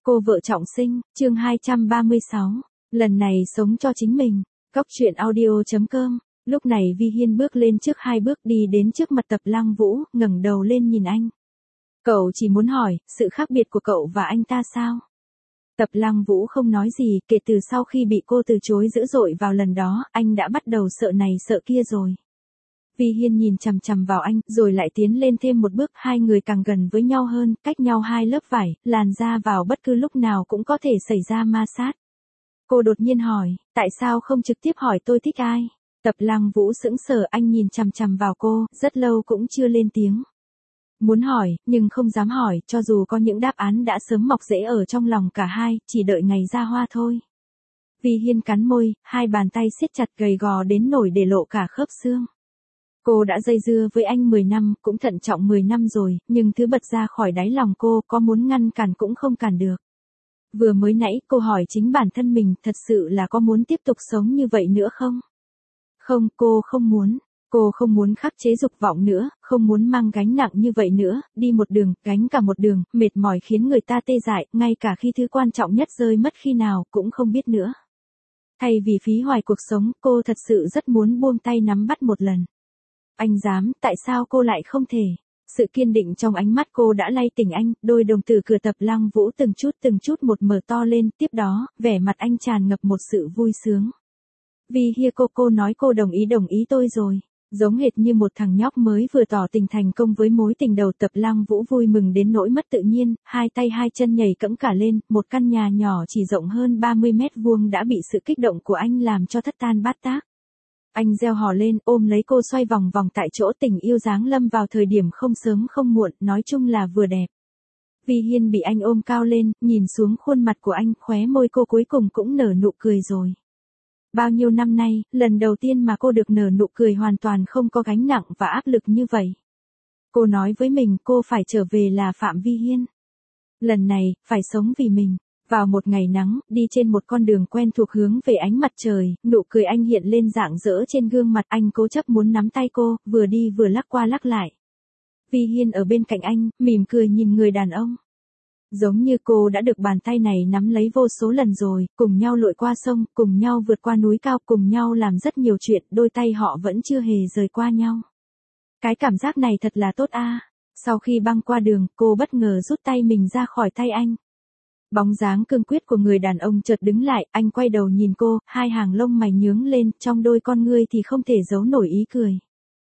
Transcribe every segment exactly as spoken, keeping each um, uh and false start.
Cô vợ trọng sinh, chương hai trăm ba mươi sáu. Lần này sống cho chính mình. Cóc truyện audio chấm com. Lúc này Vi Hiên bước lên trước hai bước đi đến trước mặt Tập Lăng Vũ, ngẩng đầu lên nhìn anh. Cậu chỉ muốn hỏi, sự khác biệt của cậu và anh ta sao? Tập Lăng Vũ không nói gì, kể từ sau khi bị cô từ chối dữ dội vào lần đó, anh đã bắt đầu sợ này sợ kia rồi. Vi Hiên nhìn chằm chằm vào anh, rồi lại tiến lên thêm một bước, hai người càng gần với nhau hơn, cách nhau hai lớp vải, làn da vào bất cứ lúc nào cũng có thể xảy ra ma sát. Cô đột nhiên hỏi, tại sao không trực tiếp hỏi tôi thích ai? Tập Lăng Vũ sững sờ, anh nhìn chằm chằm vào cô, rất lâu cũng chưa lên tiếng. Muốn hỏi, nhưng không dám hỏi, cho dù có những đáp án đã sớm mọc rễ ở trong lòng cả hai, chỉ đợi ngày ra hoa thôi. Vi Hiên cắn môi, hai bàn tay siết chặt gầy gò đến nổi để lộ cả khớp xương. Cô đã dây dưa với anh mười năm, cũng thận trọng mười năm rồi, nhưng thứ bật ra khỏi đáy lòng cô, có muốn ngăn cản cũng không cản được. Vừa mới nãy cô hỏi chính bản thân mình, thật sự là có muốn tiếp tục sống như vậy nữa không? Không, cô không muốn. Cô không muốn khắc chế dục vọng nữa, không muốn mang gánh nặng như vậy nữa, đi một đường, gánh cả một đường, mệt mỏi khiến người ta tê dại, ngay cả khi thứ quan trọng nhất rơi mất khi nào, cũng không biết nữa. Thay vì phí hoài cuộc sống, cô thật sự rất muốn buông tay nắm bắt một lần. Anh dám, tại sao cô lại không thể? Sự kiên định trong ánh mắt cô đã lay tỉnh anh, đôi đồng tử cửa Tập Lăng Vũ từng chút từng chút một mở to lên, tiếp đó, vẻ mặt anh tràn ngập một sự vui sướng. Vì Hiên cô cô nói cô đồng ý đồng ý tôi rồi. Giống hệt như một thằng nhóc mới vừa tỏ tình thành công với mối tình đầu, Tập Lăng Vũ vui mừng đến nỗi mất tự nhiên, hai tay hai chân nhảy cẫng cả lên, một căn nhà nhỏ chỉ rộng hơn ba mươi mét vuông đã bị sự kích động của anh làm cho thất tan bát tác. Anh reo hò lên, ôm lấy cô xoay vòng vòng tại chỗ, tình yêu giáng lâm vào thời điểm không sớm không muộn, nói chung là vừa đẹp. Vi Hiên bị anh ôm cao lên, nhìn xuống khuôn mặt của anh, khóe môi cô cuối cùng cũng nở nụ cười rồi. Bao nhiêu năm nay, lần đầu tiên mà cô được nở nụ cười hoàn toàn không có gánh nặng và áp lực như vậy. Cô nói với mình cô phải trở về là Phạm Vi Hiên. Lần này, phải sống vì mình. Vào một ngày nắng, đi trên một con đường quen thuộc hướng về ánh mặt trời, nụ cười anh hiện lên rạng rỡ trên gương mặt, anh cố chấp muốn nắm tay cô, vừa đi vừa lắc qua lắc lại. Vi Hiên ở bên cạnh anh, mỉm cười nhìn người đàn ông. Giống như cô đã được bàn tay này nắm lấy vô số lần rồi, cùng nhau lội qua sông, cùng nhau vượt qua núi cao, cùng nhau làm rất nhiều chuyện, đôi tay họ vẫn chưa hề rời qua nhau. Cái cảm giác này thật là tốt a. Sau khi băng qua đường, cô bất ngờ rút tay mình ra khỏi tay anh. Bóng dáng cương quyết của người đàn ông chợt đứng lại, anh quay đầu nhìn cô, hai hàng lông mày nhướng lên, trong đôi con ngươi thì không thể giấu nổi ý cười.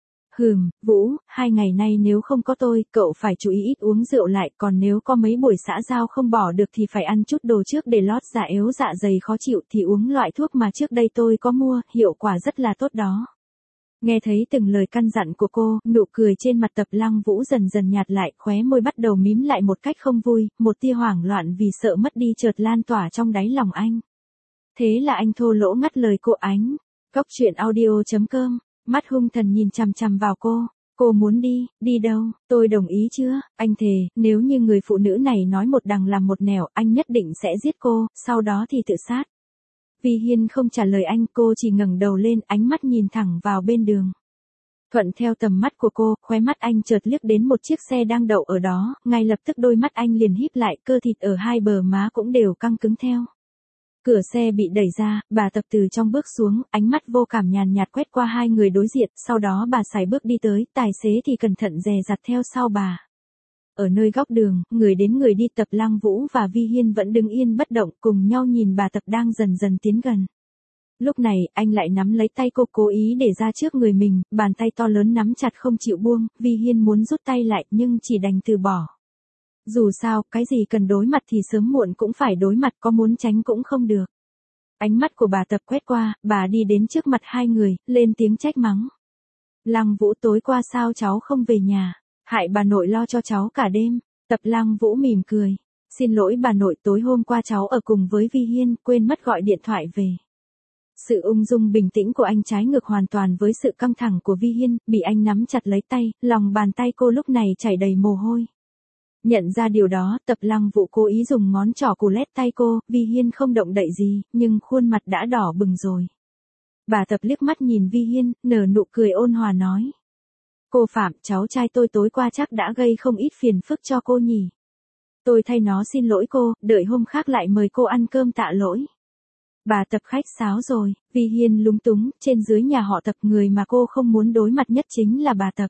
Hừm, Vũ, hai ngày nay nếu không có tôi, cậu phải chú ý ít uống rượu lại, còn nếu có mấy buổi xã giao không bỏ được thì phải ăn chút đồ trước để lót dạ yếu dạ dày khó chịu, thì uống loại thuốc mà trước đây tôi có mua, hiệu quả rất là tốt đó. Nghe thấy từng lời căn dặn của cô, nụ cười trên mặt Tập Lăng Vũ dần dần nhạt lại, khóe môi bắt đầu mím lại một cách không vui, một tia hoảng loạn vì sợ mất đi chợt lan tỏa trong đáy lòng anh. Thế là anh thô lỗ ngắt lời cô. Ánh. Cóc truyện audio chấm com. Mắt hung thần nhìn chằm chằm vào cô. Cô muốn đi, đi đâu? Tôi đồng ý chưa? Anh thề, nếu như người phụ nữ này nói một đằng làm một nẻo, anh nhất định sẽ giết cô, sau đó thì tự sát. Vi Hiên không trả lời anh, cô chỉ ngẩng đầu lên, ánh mắt nhìn thẳng vào bên đường. Thuận theo tầm mắt của cô, khóe mắt anh chợt liếc đến một chiếc xe đang đậu ở đó, ngay lập tức đôi mắt anh liền híp lại, cơ thịt ở hai bờ má cũng đều căng cứng theo. Cửa xe bị đẩy ra, bà Tập từ trong bước xuống, ánh mắt vô cảm nhàn nhạt quét qua hai người đối diện, sau đó bà sải bước đi tới, tài xế thì cẩn thận dè dặt theo sau bà. Ở nơi góc đường, người đến người đi, Tập Lăng Vũ và Vi Hiên vẫn đứng yên bất động, cùng nhau nhìn bà Tập đang dần dần tiến gần. Lúc này, anh lại nắm lấy tay cô, cố ý để ra trước người mình, bàn tay to lớn nắm chặt không chịu buông, Vi Hiên muốn rút tay lại nhưng chỉ đành từ bỏ. Dù sao, cái gì cần đối mặt thì sớm muộn cũng phải đối mặt, có muốn tránh cũng không được. Ánh mắt của bà Tập quét qua, bà đi đến trước mặt hai người, lên tiếng trách mắng. Lăng Vũ, tối qua sao cháu không về nhà? Hại bà nội lo cho cháu cả đêm. Tập Lăng Vũ mỉm cười. Xin lỗi bà nội, tối hôm qua cháu ở cùng với Vi Hiên, quên mất gọi điện thoại về. Sự ung dung bình tĩnh của anh trái ngược hoàn toàn với sự căng thẳng của Vi Hiên, bị anh nắm chặt lấy tay, lòng bàn tay cô lúc này chảy đầy mồ hôi. Nhận ra điều đó, Tập Lăng Vũ cố ý dùng ngón trỏ cù lét tay cô, Vi Hiên không động đậy gì, nhưng khuôn mặt đã đỏ bừng rồi. Bà Tập liếc mắt nhìn Vi Hiên, nở nụ cười ôn hòa nói. Cô Phạm, cháu trai tôi tối qua chắc đã gây không ít phiền phức cho cô nhỉ. Tôi thay nó xin lỗi cô, đợi hôm khác lại mời cô ăn cơm tạ lỗi. Bà Tập khách sáo rồi, Vi Hiên lúng túng, trên dưới nhà họ Tập người mà cô không muốn đối mặt nhất chính là bà Tập.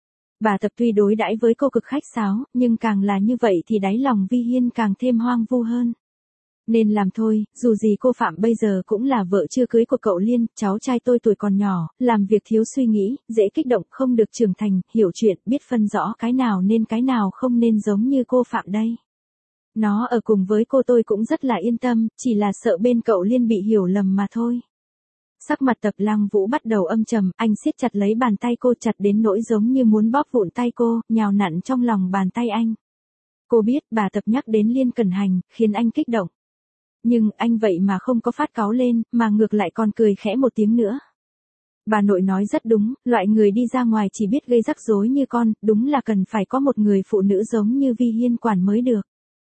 Bà Tập tuy đối đãi với cô cực khách sáo, nhưng càng là như vậy thì đáy lòng Vi Hiên càng thêm hoang vu hơn. Nên làm thôi, dù gì cô Phạm bây giờ cũng là vợ chưa cưới của cậu Liên, cháu trai tôi tuổi còn nhỏ, làm việc thiếu suy nghĩ, dễ kích động, không được trưởng thành, hiểu chuyện, biết phân rõ cái nào nên cái nào không nên giống như cô Phạm đây. Nó ở cùng với cô tôi cũng rất là yên tâm, chỉ là sợ bên cậu Liên bị hiểu lầm mà thôi. Sắc mặt Tập Lăng Vũ bắt đầu âm trầm, anh siết chặt lấy bàn tay cô chặt đến nỗi giống như muốn bóp vụn tay cô, nhào nặn trong lòng bàn tay anh. Cô biết bà Tập nhắc đến Liên Cẩn Hành, khiến anh kích động. Nhưng anh vậy mà không có phát cáu lên, mà ngược lại còn cười khẽ một tiếng nữa. Bà nội nói rất đúng, loại người đi ra ngoài chỉ biết gây rắc rối như con, đúng là cần phải có một người phụ nữ giống như Vi Hiên quản mới được.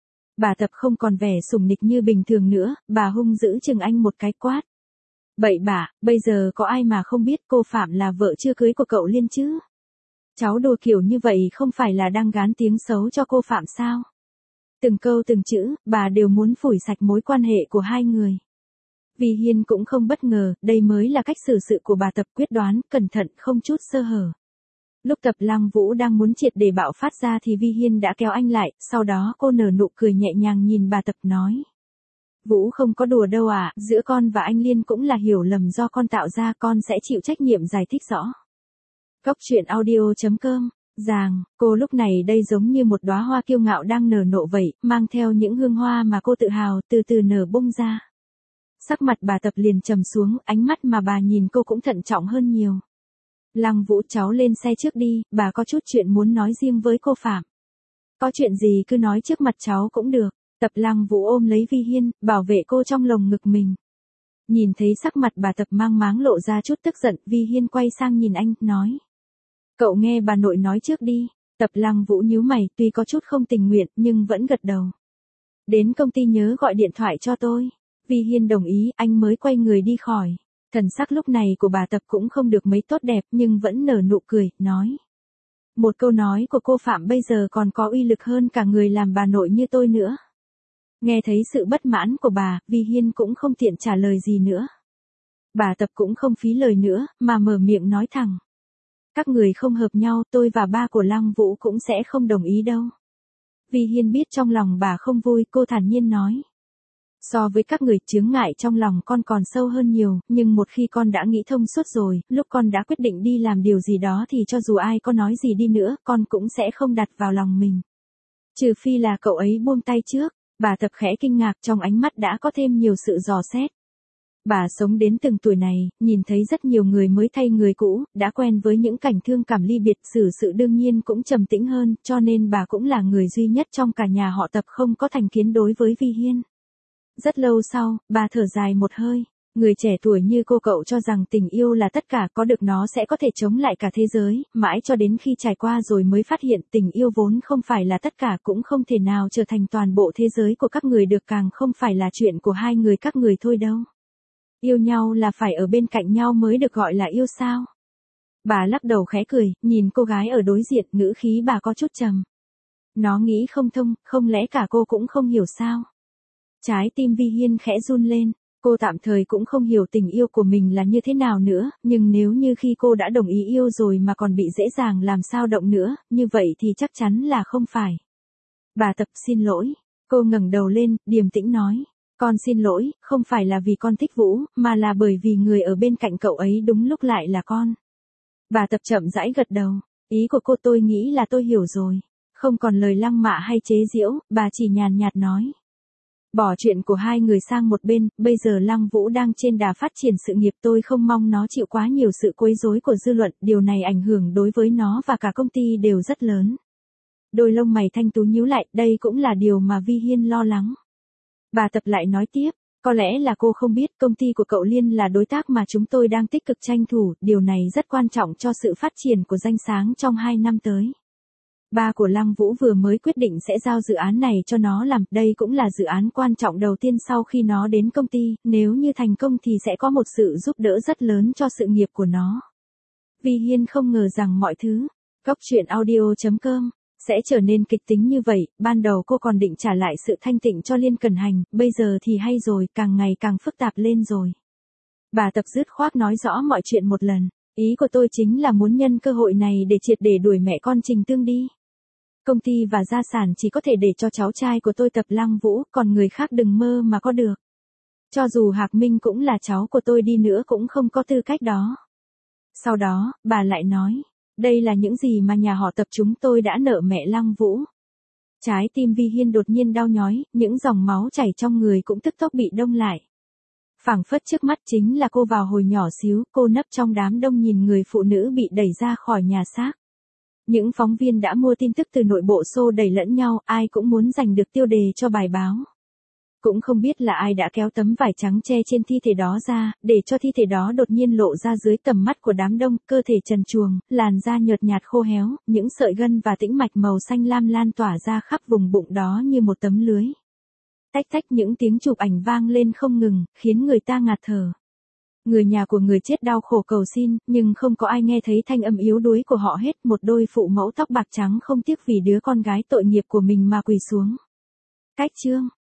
Bà Tập không còn vẻ sủng nịch như bình thường nữa, bà hung dữ chừng anh một cái quát. Bậy bạ, bây giờ có ai mà không biết cô Phạm là vợ chưa cưới của cậu Liên chứ? Cháu đùa kiểu như vậy không phải là đang gán tiếng xấu cho cô Phạm sao? Từng câu từng chữ, bà đều muốn phủi sạch mối quan hệ của hai người. Vi Hiên cũng không bất ngờ, đây mới là cách xử sự của bà Tập, quyết đoán, cẩn thận, không chút sơ hở. Lúc Tập Lăng Vũ đang muốn triệt để bạo phát ra thì Vi Hiên đã kéo anh lại, sau đó cô nở nụ cười nhẹ nhàng nhìn bà Tập nói. Vũ không có đùa đâu à, giữa con và anh Liên cũng là hiểu lầm do con tạo ra, con sẽ chịu trách nhiệm giải thích rõ. Cốc truyện audio chấm com. Giàng, cô lúc này đây giống như một đóa hoa kiêu ngạo đang nở nộ vậy, mang theo những hương hoa mà cô tự hào từ từ nở bung ra. Sắc mặt bà Tập liền trầm xuống, ánh mắt mà bà nhìn cô cũng thận trọng hơn nhiều. Lăng Vũ, cháu lên xe trước đi, bà có chút chuyện muốn nói riêng với cô Phạm. Có chuyện gì cứ nói trước mặt cháu cũng được. Tập Lăng Vũ ôm lấy Vi Hiên, bảo vệ cô trong lồng ngực mình. Nhìn thấy sắc mặt bà Tập mang máng lộ ra chút tức giận, Vi Hiên quay sang nhìn anh, nói. Cậu nghe bà nội nói trước đi. Tập Lăng Vũ nhíu mày, tuy có chút không tình nguyện, nhưng vẫn gật đầu. Đến công ty nhớ gọi điện thoại cho tôi. Vi Hiên đồng ý, anh mới quay người đi khỏi. Thần sắc lúc này của bà Tập cũng không được mấy tốt đẹp, nhưng vẫn nở nụ cười, nói. Một câu nói của cô Phạm bây giờ còn có uy lực hơn cả người làm bà nội như tôi nữa. Nghe thấy sự bất mãn của bà, Vi Hiên cũng không tiện trả lời gì nữa. Bà Tập cũng không phí lời nữa, mà mở miệng nói thẳng. Các người không hợp nhau, tôi và ba của Lăng Vũ cũng sẽ không đồng ý đâu. Vi Hiên biết trong lòng bà không vui, cô thản nhiên nói. So với các người, chướng ngại trong lòng con còn sâu hơn nhiều, nhưng một khi con đã nghĩ thông suốt rồi, lúc con đã quyết định đi làm điều gì đó thì cho dù ai có nói gì đi nữa, con cũng sẽ không đặt vào lòng mình. Trừ phi là cậu ấy buông tay trước. Bà Tập khẽ kinh ngạc, trong ánh mắt đã có thêm nhiều sự dò xét. Bà sống đến từng tuổi này, nhìn thấy rất nhiều người mới thay người cũ, đã quen với những cảnh thương cảm ly biệt, xử sự đương nhiên cũng trầm tĩnh hơn, cho nên bà cũng là người duy nhất trong cả nhà họ Tập không có thành kiến đối với Vi Hiên. Rất lâu sau, bà thở dài một hơi. Người trẻ tuổi như cô cậu cho rằng tình yêu là tất cả, có được nó sẽ có thể chống lại cả thế giới, mãi cho đến khi trải qua rồi mới phát hiện tình yêu vốn không phải là tất cả, cũng không thể nào trở thành toàn bộ thế giới của các người được, càng không phải là chuyện của hai người các người thôi đâu. Yêu nhau là phải ở bên cạnh nhau mới được gọi là yêu sao? Bà lắc đầu khẽ cười, nhìn cô gái ở đối diện, ngữ khí bà có chút trầm. Nó nghĩ không thông, không lẽ cả cô cũng không hiểu sao? Trái tim Vi Hiên khẽ run lên. Cô tạm thời cũng không hiểu tình yêu của mình là như thế nào nữa, nhưng nếu như khi cô đã đồng ý yêu rồi mà còn bị dễ dàng làm sao động nữa, như vậy thì chắc chắn là không phải. Bà Tập xin lỗi. Cô ngẩng đầu lên, điềm tĩnh nói. Con xin lỗi, không phải là vì con thích Vũ, mà là bởi vì người ở bên cạnh cậu ấy đúng lúc lại là con. Bà Tập chậm rãi gật đầu. Ý của cô tôi nghĩ là tôi hiểu rồi. Không còn lời lăng mạ hay chế giễu, bà chỉ nhàn nhạt nói. Bỏ chuyện của hai người sang một bên, bây giờ Lăng Vũ đang trên đà phát triển sự nghiệp, tôi không mong nó chịu quá nhiều sự quấy rối của dư luận, điều này ảnh hưởng đối với nó và cả công ty đều rất lớn. Đôi lông mày thanh tú nhíu lại, đây cũng là điều mà Vi Hiên lo lắng. Bà Tập lại nói tiếp, có lẽ là cô không biết công ty của cậu Liên là đối tác mà chúng tôi đang tích cực tranh thủ, điều này rất quan trọng cho sự phát triển của danh sáng trong hai năm tới. Ba của Lăng Vũ vừa mới quyết định sẽ giao dự án này cho nó làm, đây cũng là dự án quan trọng đầu tiên sau khi nó đến công ty, nếu như thành công thì sẽ có một sự giúp đỡ rất lớn cho sự nghiệp của nó. Vi Hiên không ngờ rằng mọi thứ. Cốc truyện audio chấm com sẽ trở nên kịch tính như vậy, ban đầu cô còn định trả lại sự thanh tịnh cho Liên Cẩn Hành, bây giờ thì hay rồi, càng ngày càng phức tạp lên rồi. Bà Tập dứt khoát nói rõ mọi chuyện một lần, ý của tôi chính là muốn nhân cơ hội này để triệt để đuổi mẹ con Trình Tương đi. Công ty và gia sản chỉ có thể để cho cháu trai của tôi Tập Lăng Vũ, còn người khác đừng mơ mà có được. Cho dù Hạc Minh cũng là cháu của tôi đi nữa cũng không có tư cách đó. Sau đó, bà lại nói, đây là những gì mà nhà họ Tập chúng tôi đã nợ mẹ Lăng Vũ. Trái tim Vi Hiên đột nhiên đau nhói, những dòng máu chảy trong người cũng tức tốc bị đông lại. Phảng phất trước mắt chính là cô vào hồi nhỏ xíu, cô nấp trong đám đông nhìn người phụ nữ bị đẩy ra khỏi nhà xác. Những phóng viên đã mua tin tức từ nội bộ xô đẩy lẫn nhau, ai cũng muốn giành được tiêu đề cho bài báo. Cũng không biết là ai đã kéo tấm vải trắng che trên thi thể đó ra, để cho thi thể đó đột nhiên lộ ra dưới tầm mắt của đám đông, cơ thể trần truồng, làn da nhợt nhạt khô héo, những sợi gân và tĩnh mạch màu xanh lam lan tỏa ra khắp vùng bụng đó như một tấm lưới. Tách tách những tiếng chụp ảnh vang lên không ngừng, khiến người ta ngạt thở. Người nhà của người chết đau khổ cầu xin, nhưng không có ai nghe thấy thanh âm yếu đuối của họ hết, một đôi phụ mẫu tóc bạc trắng không tiếc vì đứa con gái tội nghiệp của mình mà quỳ xuống. Cách chương